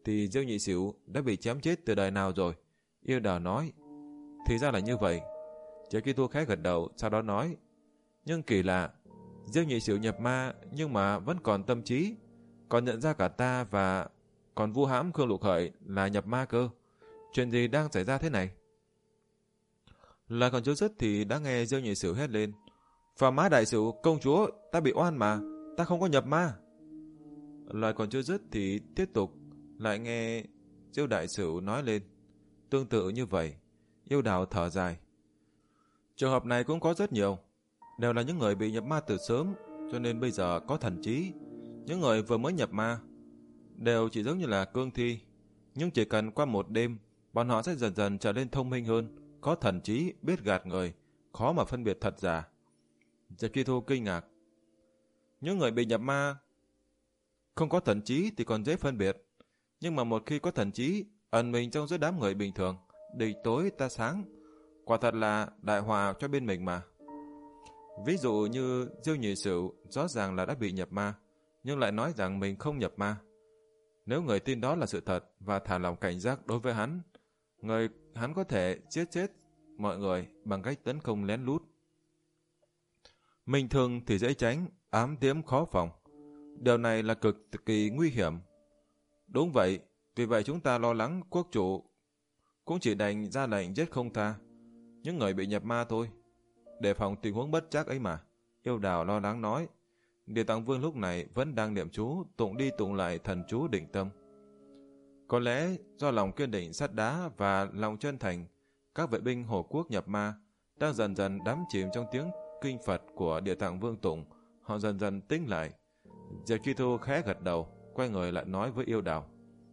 thì Diêu Nhị Sửu đã bị chém chết từ đời nào rồi. Yêu Đào nói. Thì ra là như vậy. Diệp Kỳ Thu khẽ gật đầu, sau đó nói. Nhưng kỳ lạ, Diêu Nhị Sửu nhập ma nhưng mà vẫn còn tâm trí, còn nhận ra cả ta và còn vu hãm Khương Lục Hợi là nhập ma cơ. Chuyện gì đang xảy ra thế này? Lời còn chưa dứt thì đã nghe Diêu Nhị Sửu hét lên. Phà Mã Đại Sửu, công chúa, ta bị oan mà, ta không có nhập ma. Lời còn chưa dứt thì tiếp tục lại nghe Diêu Đại Sửu nói lên. Tương tự như vậy, Yêu Đào thở dài. Trường hợp này cũng có rất nhiều, đều là những người bị nhập ma từ sớm, cho nên bây giờ có thần trí. Những người vừa mới nhập ma đều chỉ giống như là cương thi, nhưng chỉ cần qua một đêm, bọn họ sẽ dần dần trở nên thông minh hơn, có thần trí, biết gạt người, khó mà phân biệt thật giả. Diệp Kỳ Thu kinh ngạc. Những người bị nhập ma không có thần trí thì còn dễ phân biệt, nhưng mà một khi có thần trí, ẩn mình trong giữa đám người bình thường, địch tối ta sáng, quả thật là đại họa cho bên mình mà. Ví dụ như Diêu Nhị Sửu rõ ràng là đã bị nhập ma, nhưng lại nói rằng mình không nhập ma. Nếu người tin đó là sự thật và thả lòng cảnh giác đối với hắn, người hắn có thể giết chết mọi người bằng cách tấn công lén lút. Mình thường thì dễ tránh, ám tiếm khó phòng. Điều này là cực kỳ nguy hiểm. Đúng vậy, vì vậy chúng ta lo lắng quốc chủ cũng chỉ đành ra lệnh giết không tha những người bị nhập ma thôi, đề phòng tình huống bất trắc ấy mà. Yêu Đào lo lắng nói. Địa Tạng Vương lúc này vẫn đang niệm chú, tụng đi tụng lại thần chú định tâm. Có lẽ do lòng kiên định sắt đá và lòng chân thành, các vệ binh Hồ Quốc nhập ma đang dần dần đắm chìm trong tiếng kinh Phật của Địa Tạng Vương tụng. Họ dần dần tính lại. Diệp Kỳ Thu khẽ gật đầu, quay người lại nói với Yêu Đào.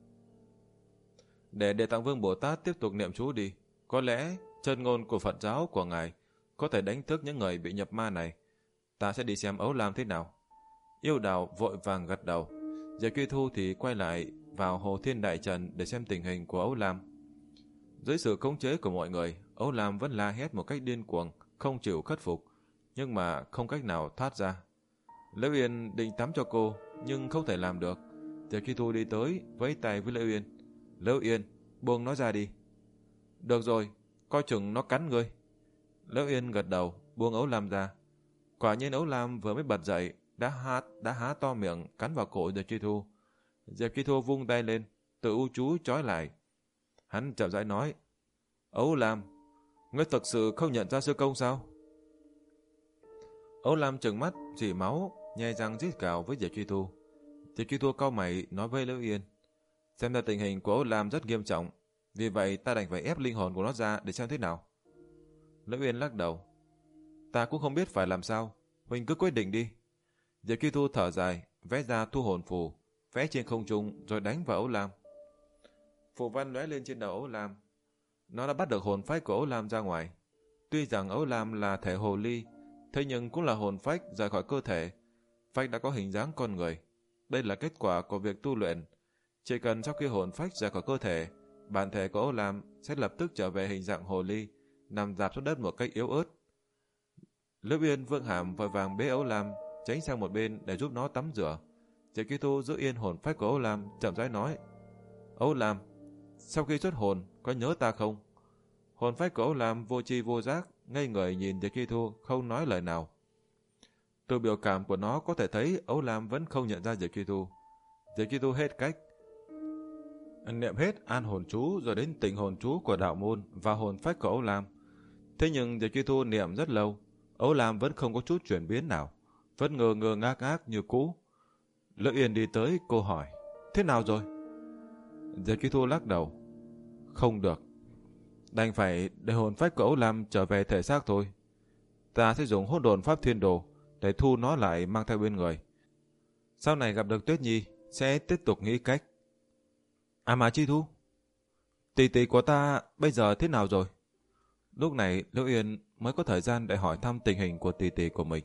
Để Địa Tạng Vương Bồ Tát tiếp tục niệm chú đi. Có lẽ chân ngôn của Phật giáo của ngài có thể đánh thức những người bị nhập ma này. Ta sẽ đi xem Ấu Lam thế nào. Yêu Đào vội vàng gật đầu. Diệp Kỳ Thu thì quay lại vào Hồ Thiên Đại Trần để xem tình hình của Ấu Lam. Dưới sự khống chế của mọi người, Ấu Lam vẫn la hét một cách điên cuồng, không chịu khuất phục, nhưng mà không cách nào thoát ra. Liễu Yên định tắm cho cô, nhưng không thể làm được. Diệp Kỳ Thu đi tới, vẫy tay với Liễu Yên. Liễu Yên, buông nó ra đi. Được rồi, coi chừng nó cắn ngươi. Liễu Yên gật đầu, buông Ấu Lam ra. Quả nhiên Ấu Lam vừa mới bật dậy, đã há, đã há to miệng, cắn vào cổ Diệp Kỳ Thu. Diệp Kỳ Thu vung tay lên, tự u chú trói lại. Hắn chậm rãi nói, Ấu Lam, ngươi thực sự không nhận ra sư công sao? Ấu Lam trừng mắt, rỉ máu, nhe răng rít gào với Diệp Kỳ Thu. Diệp Kỳ Thu cau mày nói với Liễu Yên, xem ra tình hình của Ấu Lam rất nghiêm trọng, vì vậy ta đành phải ép linh hồn của nó ra để xem thế nào. Liễu Yên lắc đầu, ta cũng không biết phải làm sao, Huỳnh cứ quyết định đi. Diệp Kỳ Thu thở dài, vẽ ra thu hồn phù, vẽ trên không trung rồi đánh vào Ấu Lam. Phù văn lóe lên trên đầu Ấu Lam. Nó đã bắt được hồn phách của Ấu Lam ra ngoài. Tuy rằng Ấu Lam là thể hồ ly, thế nhưng cũng là hồn phách rời khỏi cơ thể. Phách đã có hình dáng con người. Đây là kết quả của việc tu luyện. Chỉ cần sau khi hồn phách rời khỏi cơ thể, bản thể của Ấu Lam sẽ lập tức trở về hình dạng hồ ly, nằm rạp xuống đất một cách yếu ớt. Liễu Yên vươn hàm vội vàng bế Ấu Lam tránh sang một bên để giúp nó tắm rửa. Diệp Kỳ Thu giữ yên hồn phách của Ấu Lam, chậm rãi nói, Ấu Lam, sau khi xuất hồn có nhớ ta không? Hồn phách của Ấu Lam vô tri vô giác, ngây người nhìn Diệp Kỳ Thu, không nói lời nào. Từ biểu cảm của nó có thể thấy Ấu Lam vẫn không nhận ra Diệp Kỳ Thu. Diệp Kỳ Thu hết cách, niệm hết an hồn chú rồi đến tịnh hồn chú của đạo môn và hồn phách của Ấu Lam. Thế nhưng Diệp Kỳ Thu niệm rất lâu, Ấu Lam vẫn không có chút chuyển biến nào, vẫn ngơ ngơ ngác ngác như cũ. Liễu Yên đi tới, cô hỏi, thế nào rồi? Diệp Kỳ Thu lắc đầu, không được, đành phải để hồn phách của Ấu Lam trở về thể xác thôi. Ta sẽ dùng hỗn độn pháp thiên đồ để thu nó lại mang theo bên người. Sau này gặp được Tuyết Nhi sẽ tiếp tục nghĩ cách. À mà Chi Thu, tỷ tỷ của ta bây giờ thế nào rồi? Lúc này Liễu Yên mới có thời gian để hỏi thăm tình hình của tỷ tỷ của mình.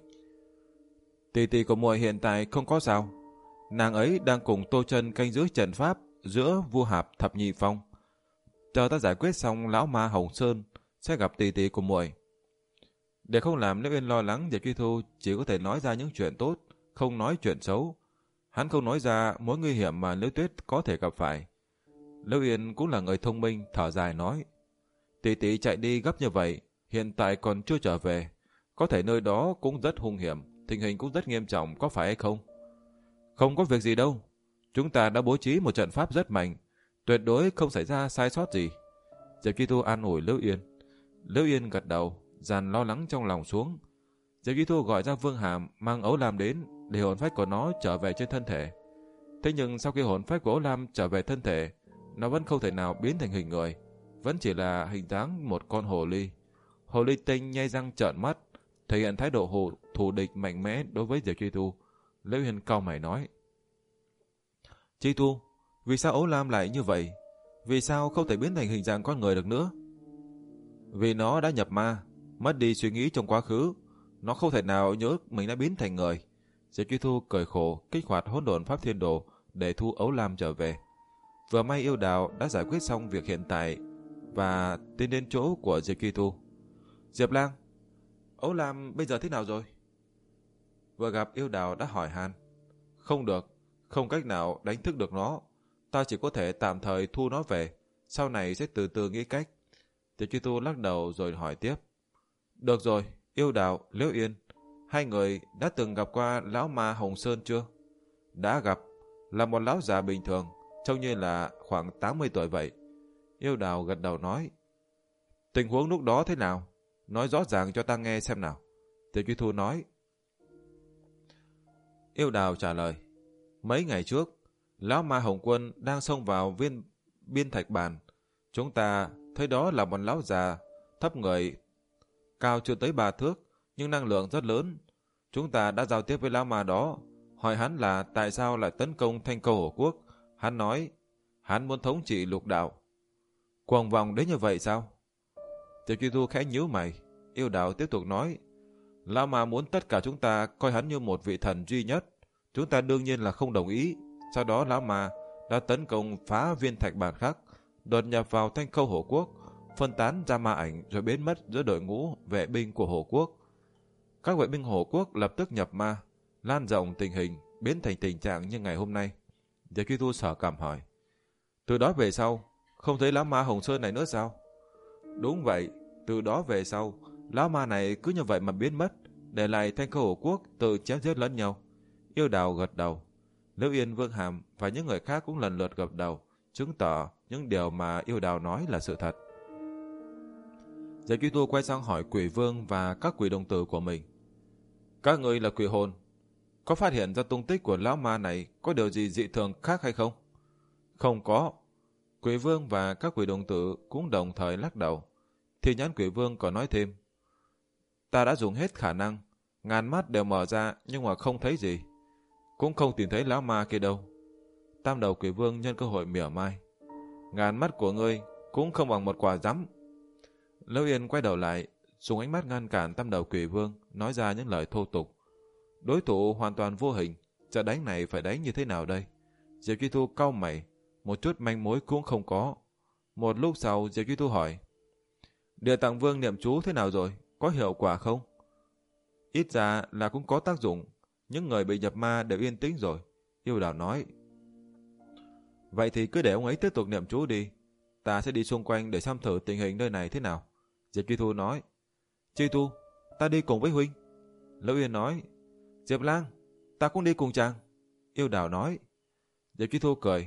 Tỷ tỷ của muội hiện tại không có sao. Nàng ấy đang cùng Tô Chân canh giữ trận pháp giữa vua Hạp Thập Nhị Phong. Chờ ta giải quyết xong lão ma Hồng Sơn sẽ gặp tỷ tỷ của muội. Để không làm Liễu Yên lo lắng, Diệp Kỳ Thu chỉ có thể nói ra những chuyện tốt, không nói chuyện xấu. Hắn không nói ra mối nguy hiểm mà Liễu Tuyết có thể gặp phải. Lưu Yên cũng là người thông minh, thở dài nói. Tỷ tỷ chạy đi gấp như vậy, hiện tại còn chưa trở về. Có thể nơi đó cũng rất hung hiểm, tình hình cũng rất nghiêm trọng, có phải hay không? Không có việc gì đâu. Chúng ta đã bố trí một trận pháp rất mạnh, tuyệt đối không xảy ra sai sót gì. Diệp Chi Thu an ủi Lưu Yên. Lưu Yên gật đầu, dàn lo lắng trong lòng xuống. Diệp Chi Thu gọi ra Vương Hàm mang Ấu Lam đến để hồn phách của nó trở về trên thân thể. Thế nhưng sau khi hồn phách của Ấu Lam trở về thân thể, nó vẫn không thể nào biến thành hình người, vẫn chỉ là hình dáng một con hồ ly. Hồ ly tinh nhay răng trợn mắt, thể hiện thái độ hồ thù địch mạnh mẽ đối với Diệp Chi Thu. Lưu Yên cau mày nói. Chi Thu, vì sao Ấu Lam lại như vậy? Vì sao không thể biến thành hình dạng con người được nữa? Vì nó đã nhập ma, mất đi suy nghĩ trong quá khứ. Nó không thể nào nhớ mình đã biến thành người. Diệp Chi Thu cười khổ, kích hoạt hỗn độn pháp thiên đồ để thu Ấu Lam trở về. Vừa may yêu đào đã giải quyết xong việc hiện tại và tiến đến chỗ của Diệp Chi Thu. Diệp Lang, Ấu Lam bây giờ thế nào rồi? Vừa gặp yêu đào đã hỏi han. Không được, không cách nào đánh thức được nó. Ta chỉ có thể tạm thời thu nó về, sau này sẽ từ từ nghĩ cách. Diệp Chi Thu lắc đầu rồi hỏi tiếp. Được rồi, yêu đào, Liễu Yên, hai người đã từng gặp qua lão ma Hồng Sơn chưa? Đã gặp, là một lão già bình thường, trông như là khoảng tám mươi tuổi vậy. Yêu đào gật đầu nói. Tình huống lúc đó thế nào? Nói rõ ràng cho ta nghe xem nào. Diệp Chi Thu nói. Yêu đào trả lời. Mấy ngày trước, lão ma Hồng Quân đang xông vào viên biên thạch bàn. Chúng ta thấy đó là một lão già, thấp người, cao chưa tới ba thước, nhưng năng lượng rất lớn. Chúng ta đã giao tiếp với lão ma đó, hỏi hắn là tại sao lại tấn công Thanh Câu Hổ Quốc. Hắn nói, hắn muốn thống trị lục đạo. Cuồng vòng đến như vậy sao? Diệp Chi Thu khẽ nhíu mày. Yêu đào tiếp tục nói, lão ma muốn tất cả chúng ta coi hắn như một vị thần duy nhất. Chúng ta đương nhiên là không đồng ý. Sau đó lão ma đã tấn công phá viên thạch bàn khác, đột nhập vào Thanh Câu Hổ Quốc, phân tán ra ma ảnh rồi biến mất giữa đội ngũ vệ binh của Hổ Quốc. Các vệ binh Hổ Quốc lập tức nhập ma, lan rộng tình hình, biến thành tình trạng như ngày hôm nay. Diệp Chi Thu sở cảm hỏi, từ đó về sau không thấy lão ma Hồng Sơn này nữa sao? Đúng vậy, từ đó về sau lão ma này cứ như vậy mà biến mất, để lại Thanh Câu Hổ Quốc tự chém giết lẫn nhau. Yêu đào gật đầu. Liễu Yên, Vương Hàm và những người khác cũng lần lượt gật đầu, chứng tỏ những điều mà yêu đào nói là sự thật. Diệp Chi Thu quay sang hỏi Quỷ Vương và các quỷ đồng tử của mình. Các người là quỷ hồn, có phát hiện ra tung tích của lão ma này có điều gì dị thường khác hay không? Không có. Quỷ Vương và các quỷ đồng tử cũng đồng thời lắc đầu. Thì nhãn Quỷ Vương còn nói thêm. Ta đã dùng hết khả năng, ngàn mắt đều mở ra nhưng mà không thấy gì. Cũng không tìm thấy lão ma kia đâu. Tam đầu Quỷ Vương nhân cơ hội mỉa mai. Ngàn mắt của ngươi cũng không bằng một quả rắm. Liễu Yên quay đầu lại, dùng ánh mắt ngăn cản tam đầu Quỷ Vương, nói ra những lời thô tục. Đối thủ hoàn toàn vô hình, trận đánh này phải đánh như thế nào đây? Diệp Chi Thu cau mày, một chút manh mối cũng không có. Một lúc sau Diệp Chi Thu hỏi, Địa Tạng Vương niệm chú thế nào rồi? Có hiệu quả không? Ít ra là cũng có tác dụng, những người bị nhập ma đều yên tĩnh rồi. Yêu đào nói, vậy thì cứ để ông ấy tiếp tục niệm chú đi, ta sẽ đi xung quanh để xem thử tình hình nơi này thế nào. Diệp Chi Thu nói, Chi Thu, ta đi cùng với huynh. Liễu Yên nói, Diệp Lang, ta cũng đi cùng chàng. Yêu đào nói. Diệp Chi Thu cười,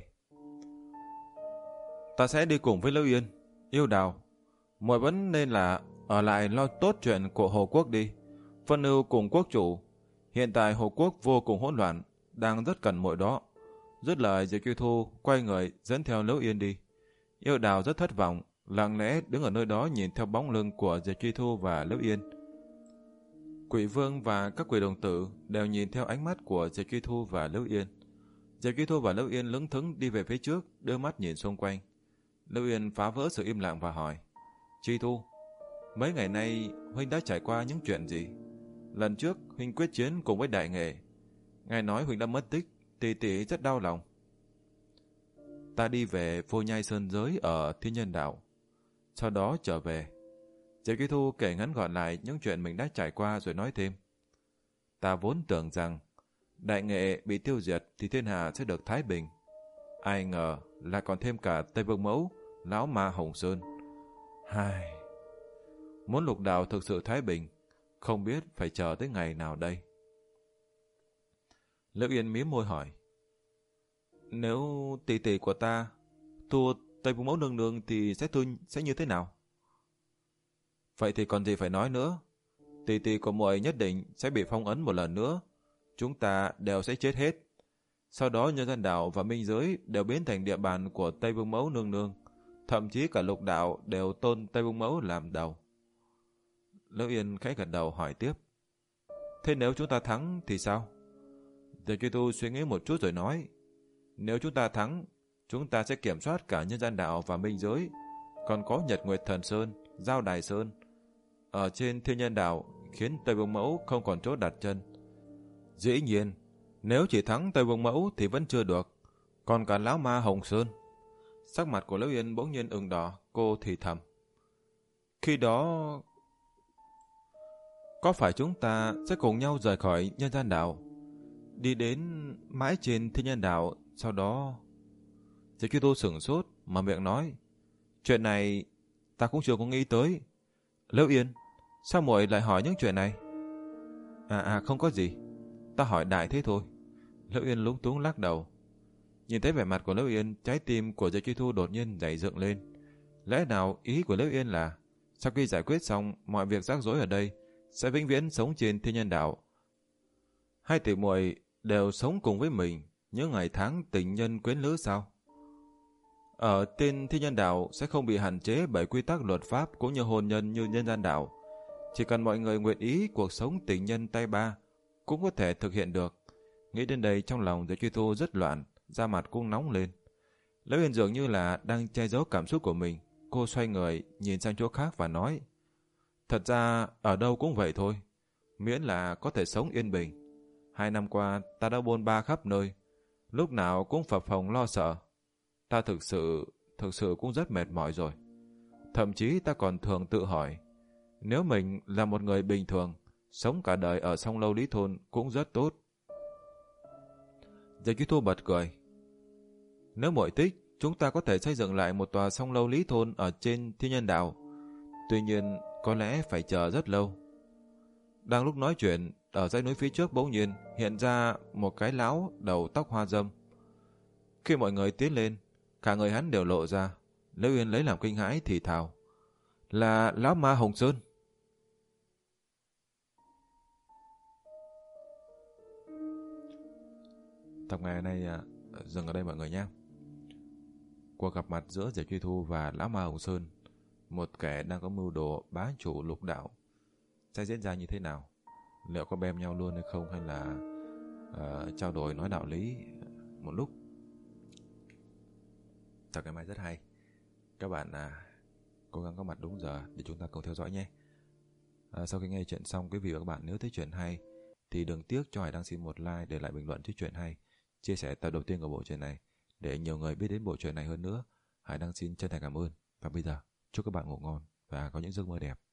ta sẽ đi cùng với Liễu Yên. Yêu đào, muội vẫn nên là ở lại lo tốt chuyện của Hồ Quốc đi, phân ưu cùng quốc chủ. Hiện tại Hồ Quốc vô cùng hỗn loạn, đang rất cần muội đó. Dứt lời, Diệp Chi Thu quay người dẫn theo Liễu Yên đi. Yêu đào rất thất vọng, lặng lẽ đứng ở nơi đó nhìn theo bóng lưng của Diệp Chi Thu và Liễu Yên. Quỷ Vương và các quỷ đồng tử đều nhìn theo ánh mắt của Diệp Chi Thu và Liễu Yên. Diệp Chi Thu và Liễu Yên lững thững đi về phía trước, đưa mắt nhìn xung quanh. Liễu Yên phá vỡ sự im lặng và hỏi, Chi Thu, mấy ngày nay huynh đã trải qua những chuyện gì? Lần trước huynh quyết chiến cùng với Đại Nghệ, ngài nói huynh đã mất tích, tỷ tỷ rất đau lòng. Ta đi về Vô Nhai Sơn Giới ở Thiên Nhân Đạo, sau đó trở về. Diệp Chi Thu kể ngắn gọn lại những chuyện mình đã trải qua rồi nói thêm, ta vốn tưởng rằng Đại Nghệ bị tiêu diệt thì thiên hạ sẽ được thái bình. Ai ngờ lại còn thêm cả Tây Vương Mẫu, lão ma Hồng Sơn. Hai, muốn lục đạo thực sự thái bình, không biết phải chờ tới ngày nào đây. Liễu Yên mím môi hỏi, nếu tỷ tỷ của ta thua Tây Vương Mẫu nương nương thì sẽ thua sẽ như thế nào? Vậy thì còn gì phải nói nữa. Tỷ tỷ của muội nhất định sẽ bị phong ấn một lần nữa. Chúng ta đều sẽ chết hết. Sau đó nhân gian đảo và minh giới đều biến thành địa bàn của Tây Vương Mẫu nương nương. Thậm chí cả lục đạo đều tôn Tây Vương Mẫu làm đầu. Liễu Yên khẽ gật đầu hỏi tiếp, thế nếu chúng ta thắng thì sao? Diệp Truy Tu suy nghĩ một chút rồi nói, nếu chúng ta thắng, chúng ta sẽ kiểm soát cả nhân gian đạo và minh giới, còn có Nhật Nguyệt Thần Sơn, Giao Đài Sơn. Ở trên thiên nhân đạo khiến Tây Vương Mẫu không còn chỗ đặt chân. Dĩ nhiên, nếu chỉ thắng Tây Vương Mẫu thì vẫn chưa được, còn cả lão ma Hồng Sơn. Sắc mặt của Liễu Yên bỗng nhiên ửng đỏ, cô thì thầm, khi đó có phải chúng ta sẽ cùng nhau rời khỏi nhân gian đạo, đi đến mãi trên thiên nhân đạo, sau đó... Diệp Truy Tu sửng sốt mà miệng nói, chuyện này ta cũng chưa có nghĩ tới. Liễu Yên, sao muội lại hỏi những chuyện này? À à không có gì, ta hỏi đại thế thôi. Liễu Yên lúng túng lắc đầu. Nhìn thấy vẻ mặt của Liễu Yên, trái tim của Diệp Truy Tu đột nhiên nhảy dựng lên. Lẽ nào ý của Liễu Yên là sau khi giải quyết xong mọi việc rắc rối ở đây sẽ vĩnh viễn sống trên thiên nhân đạo? Hai tỷ muội đều sống cùng với mình những ngày tháng tình nhân quyến lữ sao? Ở trên thiên nhân đạo sẽ không bị hạn chế bởi quy tắc luật pháp cũng như hôn nhân như nhân gian đạo. Chỉ cần mọi người nguyện ý, cuộc sống tình nhân tay ba cũng có thể thực hiện được. Nghĩ đến đây trong lòng Diệp Truy Tu rất loạn, da mặt cũng nóng lên. Liễu Yên dường như là đang che giấu cảm xúc của mình. Cô xoay người nhìn sang chỗ khác và nói, thật ra ở đâu cũng vậy thôi, miễn là có thể sống yên bình. Hai năm qua ta đã bôn ba khắp nơi, lúc nào cũng phập phồng lo sợ. Ta thực sự, thực sự cũng rất mệt mỏi rồi. Thậm chí ta còn thường tự hỏi, nếu mình là một người bình thường, sống cả đời ở Song Lâu Lý Thôn cũng rất tốt. Diệp Truy Tu bật cười. Nếu muội thích, chúng ta có thể xây dựng lại một tòa Song Lâu Lý Thôn ở trên thiên nhân đạo. Tuy nhiên, có lẽ phải chờ rất lâu. Đang lúc nói chuyện, ở dãy núi phía trước bỗng nhiên hiện ra một cái lão đầu tóc hoa râm. Khi mọi người tiến lên, cả người hắn đều lộ ra. Liễu Yên lấy làm kinh hãi thì thào, là lão ma Hồng Sơn. Tập ngày nay à, dừng ở đây mọi người nhé. Cuộc gặp mặt giữa Diệp Truy Tu và lão ma Hồng Sơn, một kẻ đang có mưu đồ bá chủ lục đạo, sẽ diễn ra như thế nào? Liệu có bem nhau luôn hay không, hay là uh, trao đổi nói đạo lý một lúc? Tập ngày mai rất hay. Các bạn à, cố gắng có mặt đúng giờ để chúng ta cùng theo dõi nhé. À, sau khi nghe chuyện xong, quý vị và các bạn nếu thấy chuyện hay thì đừng tiếc cho Hải Đăng xin một like, để lại bình luận trước chuyện hay, chia sẻ tập đầu tiên của bộ truyện này để nhiều người biết đến bộ truyện này hơn nữa. Hải Đăng xin chân thành cảm ơn. Và bây giờ chúc các bạn ngủ ngon và có những giấc mơ đẹp.